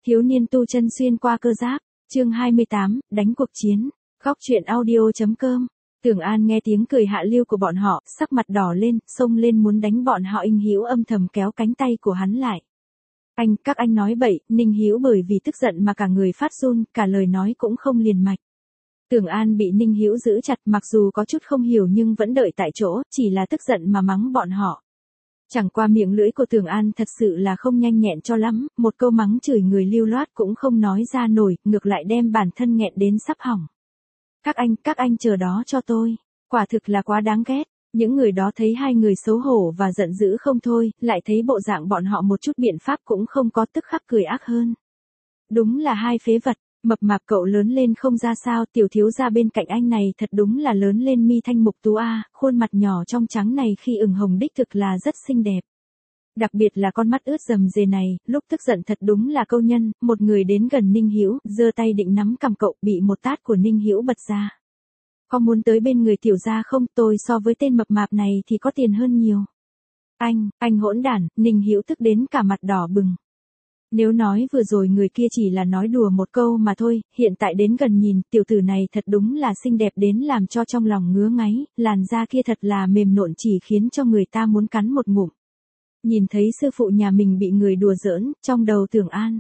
Thiếu niên tu chân xuyên qua cơ giáp, chương 28, đánh cuộc chiến, góc truyện audio.com. Tưởng An nghe tiếng cười hạ lưu của bọn họ, sắc mặt đỏ lên, xông lên muốn đánh bọn họ. Ninh Hữu âm thầm kéo cánh tay của hắn lại. Các anh nói bậy. Ninh Hữu bởi vì tức giận mà cả người phát run, cả lời nói cũng không liền mạch. Tưởng An bị Ninh Hữu giữ chặt, mặc dù có chút không hiểu nhưng vẫn đợi tại chỗ, chỉ là tức giận mà mắng bọn họ. Chẳng qua miệng lưỡi của Tưởng An thật sự là không nhanh nhẹn cho lắm, một câu mắng chửi người lưu loát cũng không nói ra nổi, ngược lại đem bản thân nghẹn đến sắp hỏng. Các anh chờ đó cho tôi, quả thực là quá đáng ghét. Những người đó thấy hai người xấu hổ và giận dữ không thôi, lại thấy bộ dạng bọn họ một chút biện pháp cũng không có, tức khắc cười ác hơn. Đúng là hai phế vật. Mập mạp cậu lớn lên không ra sao, tiểu thiếu gia bên cạnh anh này thật đúng là lớn lên mi thanh mục tú a, khuôn mặt nhỏ trong trắng này khi ửng hồng đích thực là rất xinh đẹp. Đặc biệt là con mắt ướt rầm rề này, lúc tức giận thật đúng là câu nhân. Một người đến gần Ninh Hữu, giơ tay định nắm cằm cậu, bị một tát của Ninh Hữu bật ra. Có muốn tới bên người tiểu gia không, tôi so với tên mập mạp này thì có tiền hơn nhiều. Anh hỗn đản. Ninh Hữu tức đến cả mặt đỏ bừng. Nếu nói vừa rồi người kia chỉ là nói đùa một câu mà thôi, hiện tại đến gần nhìn, tiểu tử này thật đúng là xinh đẹp đến làm cho trong lòng ngứa ngáy, làn da kia thật là mềm nộn chỉ khiến cho người ta muốn cắn một ngụm. Nhìn thấy sư phụ nhà mình bị người đùa giỡn, trong đầu Tưởng An.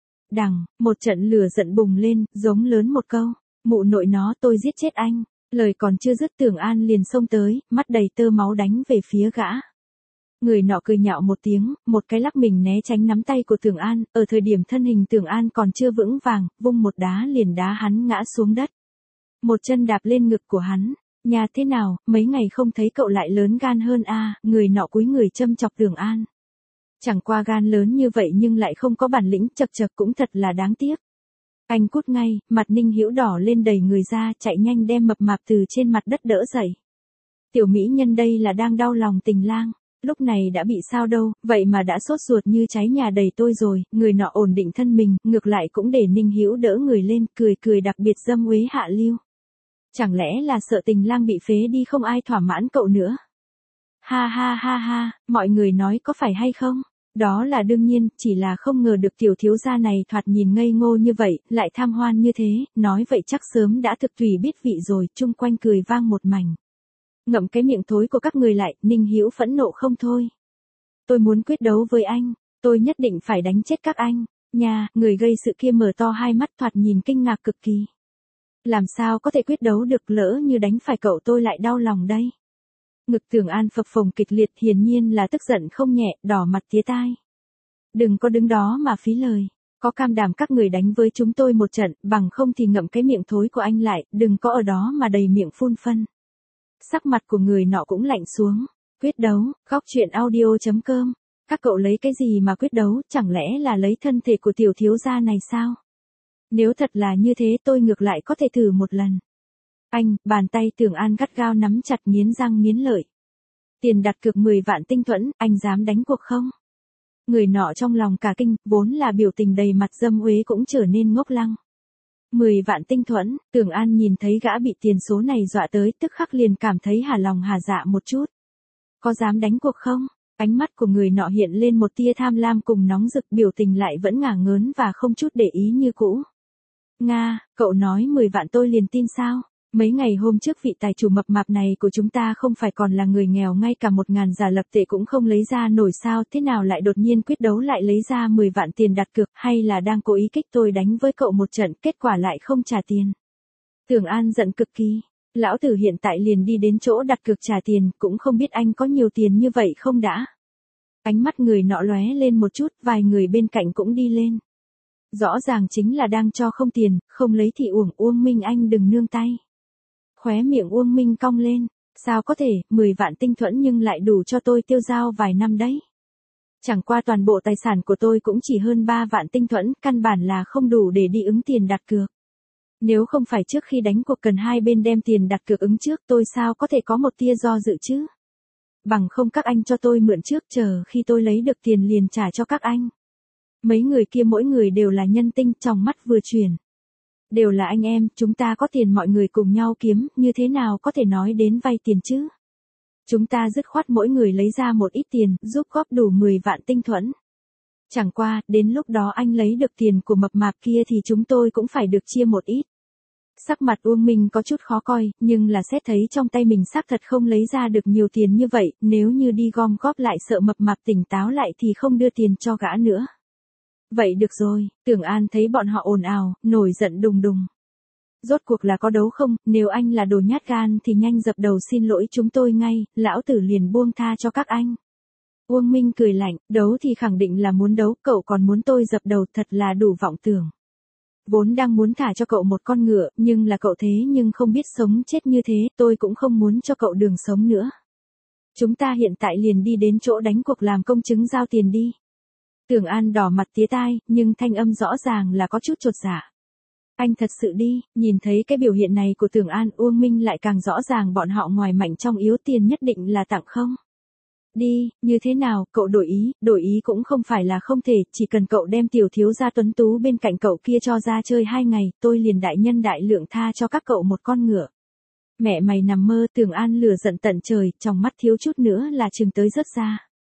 Một trận lửa giận bùng lên, giống lớn một câu, mụ nội nó, tôi giết chết anh. Lời còn chưa dứt Tưởng An liền xông tới, mắt đầy tơ máu đánh về phía gã. Người nọ cười nhạo một tiếng, một cái lắc mình né tránh nắm tay của Tưởng An, ở thời điểm thân hình Tưởng An còn chưa vững vàng, vung một đá liền đá hắn ngã xuống đất. Một chân đạp lên ngực của hắn, nhà thế nào, mấy ngày không thấy cậu lại lớn gan hơn a. Người nọ cúi người châm chọc Tưởng An. Chẳng qua gan lớn như vậy nhưng lại không có bản lĩnh, chật cũng thật là đáng tiếc. Anh cút ngay, mặt Ninh Hữu đỏ lên đầy người ra, chạy nhanh đem mập mạp từ trên mặt đất đỡ dậy. Tiểu mỹ nhân đây là đang đau lòng tình lang. Lúc này đã bị sao đâu, vậy mà đã sốt ruột như cháy nhà đầy tôi rồi. Người nọ ổn định thân mình, ngược lại cũng để Ninh Hữu đỡ người lên, cười đặc biệt dâm uế hạ lưu. Chẳng lẽ là sợ tình lang bị phế đi không ai thỏa mãn cậu nữa? Ha, mọi người nói có phải hay không? Đó là đương nhiên, chỉ là không ngờ được tiểu thiếu gia này thoạt nhìn ngây ngô như vậy, lại tham hoan như thế, nói vậy chắc sớm đã thực tùy biết vị rồi, chung quanh cười vang một mảnh. Ngậm cái miệng thối của các người lại, Ninh Hữu phẫn nộ không thôi. Tôi muốn quyết đấu với anh, tôi nhất định phải đánh chết các anh. Người gây sự kia mở to hai mắt thoạt nhìn kinh ngạc cực kỳ. Làm sao có thể quyết đấu được, lỡ như đánh phải cậu tôi lại đau lòng đây. Ngực Tưởng An phập phồng kịch liệt, hiển nhiên là tức giận không nhẹ, đỏ mặt tía tai. Đừng có đứng đó mà phí lời. Có cam đảm các người đánh với chúng tôi một trận, bằng không thì ngậm cái miệng thối của anh lại, đừng có ở đó mà đầy miệng phun phân. Sắc mặt của người nọ cũng lạnh xuống. Quyết đấu, góc truyện audio.com. Các cậu lấy cái gì mà quyết đấu, chẳng lẽ là lấy thân thể của tiểu thiếu gia này sao? Nếu thật là như thế tôi ngược lại có thể thử một lần. Bàn tay Tưởng An gắt gao nắm chặt, nghiến răng nghiến lợi. Tiền đặt cược 10 vạn tinh thuẫn, anh dám đánh cuộc không? Người nọ trong lòng cả kinh, vốn là biểu tình đầy mặt dâm uế cũng trở nên ngốc lăng. 10 vạn tinh thuẫn, Tưởng An nhìn thấy gã bị tiền số này dọa tới, tức khắc liền cảm thấy hà lòng hà dạ một chút. Có dám đánh cuộc không? Ánh mắt của người nọ hiện lên một tia tham lam cùng nóng rực, biểu tình lại vẫn ngả ngớn và không chút để ý như cũ. Cậu nói 10 vạn tôi liền tin sao? Mấy ngày hôm trước vị tài chủ mập mạp này của chúng ta không phải còn là người nghèo, ngay cả 1.000 giả lập tệ cũng không lấy ra nổi sao, thế nào lại đột nhiên quyết đấu lại lấy ra 10 vạn tiền đặt cược, hay là đang cố ý kích tôi đánh với cậu một trận, kết quả lại không trả tiền. Tưởng An giận cực kỳ, lão tử hiện tại liền đi đến chỗ đặt cược trả tiền, cũng không biết anh có nhiều tiền như vậy không đã. Ánh mắt người nọ lóe lên một chút, vài người bên cạnh cũng đi lên. Rõ ràng chính là đang cho không tiền, không lấy thì Uông Minh anh đừng nương tay. Khóe miệng Uông Minh cong lên, sao có thể, 10 vạn tinh thuẫn nhưng lại đủ cho tôi tiêu dao vài năm đấy. Chẳng qua toàn bộ tài sản của tôi cũng chỉ hơn 3 vạn tinh thuẫn, căn bản là không đủ để đi ứng tiền đặt cược. Nếu không phải trước khi đánh cuộc cần hai bên đem tiền đặt cược ứng trước, tôi sao có thể có một tia do dự chứ? Bằng không các anh cho tôi mượn trước, chờ khi tôi lấy được tiền liền trả cho các anh. Mấy người kia mỗi người đều là nhân tinh, trong mắt vừa chuyển. Đều là anh em, chúng ta có tiền mọi người cùng nhau kiếm, như thế nào có thể nói đến vay tiền chứ? Chúng ta dứt khoát mỗi người lấy ra một ít tiền, giúp góp đủ 10 vạn tinh thuẫn. Chẳng qua, đến lúc đó anh lấy được tiền của mập mạp kia thì chúng tôi cũng phải được chia một ít. Sắc mặt Uông Minh có chút khó coi, nhưng là xét thấy trong tay mình xác thật không lấy ra được nhiều tiền như vậy, nếu như đi gom góp lại sợ mập mạp tỉnh táo lại thì không đưa tiền cho gã nữa. Vậy được rồi, Tưởng An thấy bọn họ ồn ào, nổi giận đùng đùng. Rốt cuộc là có đấu không, nếu anh là đồ nhát gan thì nhanh dập đầu xin lỗi chúng tôi ngay, lão tử liền buông tha cho các anh. Uông Minh cười lạnh, đấu thì khẳng định là muốn đấu, cậu còn muốn tôi dập đầu, thật là đủ vọng tưởng. Vốn đang muốn thả cho cậu một con ngựa, nhưng là cậu thế nhưng không biết sống chết như thế, tôi cũng không muốn cho cậu đường sống nữa. Chúng ta hiện tại liền đi đến chỗ đánh cuộc làm công chứng giao tiền đi. Tưởng An đỏ mặt tía tai, nhưng thanh âm rõ ràng là có chút chột dạ. Anh thật sự đi, nhìn thấy cái biểu hiện này của Tưởng An, Uông Minh lại càng rõ ràng bọn họ ngoài mạnh trong yếu, tiền nhất định là tặng không. Đi, như thế nào, cậu đổi ý cũng không phải là không thể, chỉ cần cậu đem tiểu thiếu gia tuấn tú bên cạnh cậu kia cho ra chơi 2 ngày, tôi liền đại nhân đại lượng tha cho các cậu một con ngựa. Mẹ mày nằm mơ, Tưởng An lửa giận tận trời, trong mắt thiếu chút nữa là chừng tới rớt ra.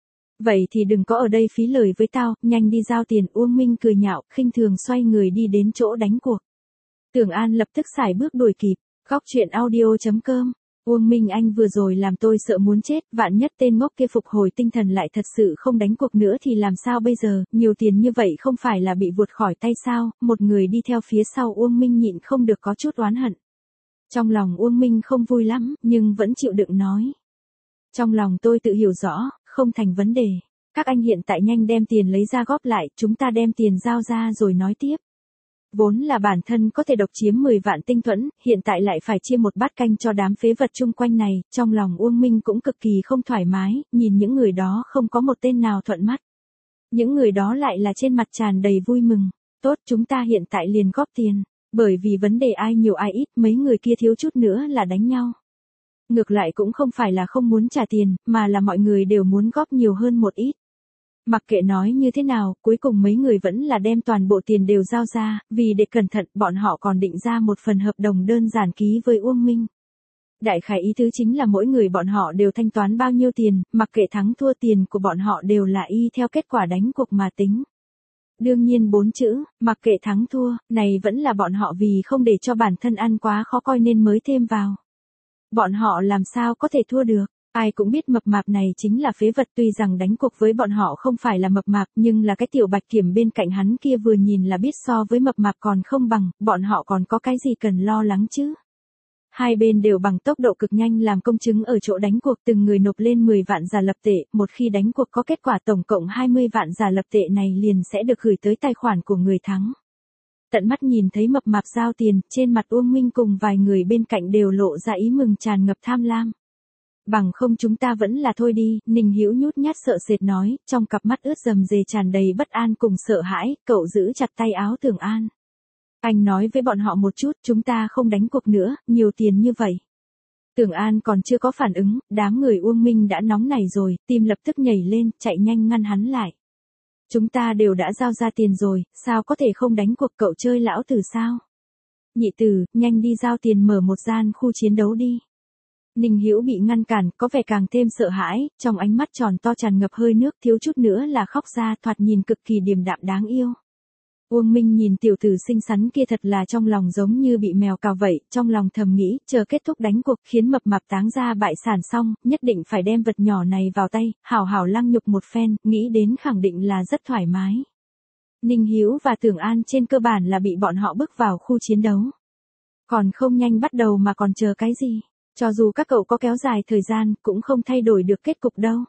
Vậy thì đừng có ở đây phí lời với tao, nhanh đi giao tiền. Uông Minh cười nhạo, khinh thường xoay người đi đến chỗ đánh cuộc. Tưởng An lập tức sải bước đuổi kịp. Góc truyện audio.com. Uông Minh anh vừa rồi làm tôi sợ muốn chết, vạn nhất tên ngốc kia phục hồi tinh thần lại thật sự không đánh cuộc nữa thì làm sao bây giờ, nhiều tiền như vậy không phải là bị vụt khỏi tay sao, một người đi theo phía sau Uông Minh nhịn không được có chút oán hận. Trong lòng Uông Minh không vui lắm, nhưng vẫn chịu đựng nói. Trong lòng tôi tự hiểu rõ, không thành vấn đề. Các anh hiện tại nhanh đem tiền lấy ra góp lại, chúng ta đem tiền giao ra rồi nói tiếp. Vốn là bản thân có thể độc chiếm 10 vạn tinh thuẫn, hiện tại lại phải chia một bát canh cho đám phế vật chung quanh này, trong lòng Uông Minh cũng cực kỳ không thoải mái, nhìn những người đó không có một tên nào thuận mắt. Những người đó lại là trên mặt tràn đầy vui mừng. Tốt, chúng ta hiện tại liền góp tiền, bởi vì vấn đề ai nhiều ai ít, mấy người kia thiếu chút nữa là đánh nhau. Ngược lại cũng không phải là không muốn trả tiền, mà là mọi người đều muốn góp nhiều hơn một ít. Mặc kệ nói như thế nào, cuối cùng mấy người vẫn là đem toàn bộ tiền đều giao ra, vì để cẩn thận, bọn họ còn định ra một phần hợp đồng đơn giản ký với Uông Minh. Đại khái ý tứ chính là mỗi người bọn họ đều thanh toán bao nhiêu tiền, mặc kệ thắng thua tiền của bọn họ đều là y theo kết quả đánh cuộc mà tính. Đương nhiên 4 chữ, mặc kệ thắng thua, này vẫn là bọn họ vì không để cho bản thân ăn quá khó coi nên mới thêm vào. Bọn họ làm sao có thể thua được, ai cũng biết mập mạp này chính là phế vật, tuy rằng đánh cuộc với bọn họ không phải là mập mạp nhưng là cái tiểu bạch kiểm bên cạnh hắn kia vừa nhìn là biết so với mập mạp còn không bằng, bọn họ còn có cái gì cần lo lắng chứ. Hai bên đều bằng tốc độ cực nhanh làm công chứng ở chỗ đánh cuộc, từng người nộp lên 10 vạn giả lập tệ, một khi đánh cuộc có kết quả tổng cộng 20 vạn giả lập tệ này liền sẽ được gửi tới tài khoản của người thắng. Tận mắt nhìn thấy mập mạp giao tiền, trên mặt Uông Minh cùng vài người bên cạnh đều lộ ra ý mừng tràn ngập tham lam. Bằng không chúng ta vẫn là thôi đi, Ninh Hữu nhút nhát sợ sệt nói, trong cặp mắt ướt rầm rề tràn đầy bất an cùng sợ hãi, cậu giữ chặt tay áo Tưởng An. Anh nói với bọn họ một chút, chúng ta không đánh cuộc nữa, nhiều tiền như vậy. Tưởng An còn chưa có phản ứng, đám người Uông Minh đã nóng nảy rồi, tim lập tức nhảy lên, chạy nhanh ngăn hắn lại. Chúng ta đều đã giao ra tiền rồi, sao có thể không đánh cuộc, cậu chơi lão tử sao? Nhị tử, nhanh đi giao tiền mở một gian khu chiến đấu đi. Ninh Hữu bị ngăn cản, có vẻ càng thêm sợ hãi, trong ánh mắt tròn to tràn ngập hơi nước, thiếu chút nữa là khóc ra, thoạt nhìn cực kỳ điềm đạm đáng yêu. Uông Minh nhìn tiểu tử xinh xắn kia thật là trong lòng giống như bị mèo cào vậy, trong lòng thầm nghĩ, chờ kết thúc đánh cuộc khiến mập mạp táng ra bại sản xong, nhất định phải đem vật nhỏ này vào tay, hảo hảo lăng nhục một phen, nghĩ đến khẳng định là rất thoải mái. Ninh Hữu và Tưởng An trên cơ bản là bị bọn họ bước vào khu chiến đấu. Còn không nhanh bắt đầu mà còn chờ cái gì? Cho dù các cậu có kéo dài thời gian, cũng không thay đổi được kết cục đâu.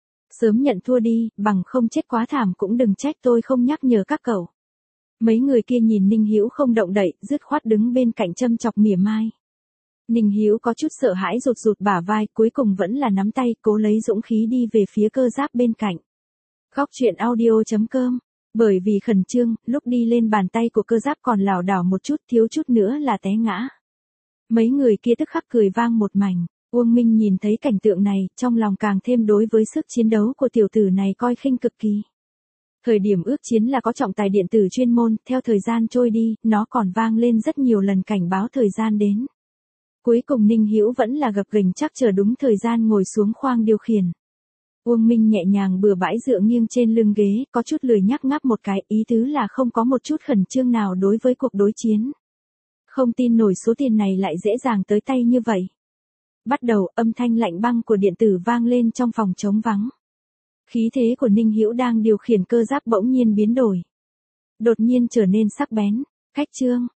Sớm nhận thua đi, bằng không chết quá thảm cũng đừng trách tôi không nhắc nhở các cậu. Mấy người kia nhìn Ninh Hữu không động đậy, dứt khoát đứng bên cạnh châm chọc mỉa mai. Ninh Hữu có chút sợ hãi rụt rụt bả vai, cuối cùng vẫn là nắm tay, cố lấy dũng khí đi về phía cơ giáp bên cạnh. Góc truyện audio.com. Bởi vì khẩn trương, lúc đi lên bàn tay của cơ giáp còn lảo đảo một chút, thiếu chút nữa là té ngã. Mấy người kia tức khắc cười vang một mảnh. Uông Minh nhìn thấy cảnh tượng này, trong lòng càng thêm đối với sức chiến đấu của tiểu tử này coi khinh cực kỳ. Thời điểm ước chiến là có trọng tài điện tử chuyên môn, theo thời gian trôi đi, nó còn vang lên rất nhiều lần cảnh báo thời gian đến. Cuối cùng Ninh Hữu vẫn là gập ghềnh chắc chờ đúng thời gian ngồi xuống khoang điều khiển. Uông Minh nhẹ nhàng bừa bãi dựa nghiêng trên lưng ghế, có chút lười nhác ngáp một cái, ý tứ là không có một chút khẩn trương nào đối với cuộc đối chiến. Không tin nổi số tiền này lại dễ dàng tới tay như vậy. Bắt đầu, âm thanh lạnh băng của điện tử vang lên trong phòng trống vắng. Khí thế của Ninh Hữu đang điều khiển cơ giáp bỗng nhiên biến đổi. Đột nhiên trở nên sắc bén. Khách Trương,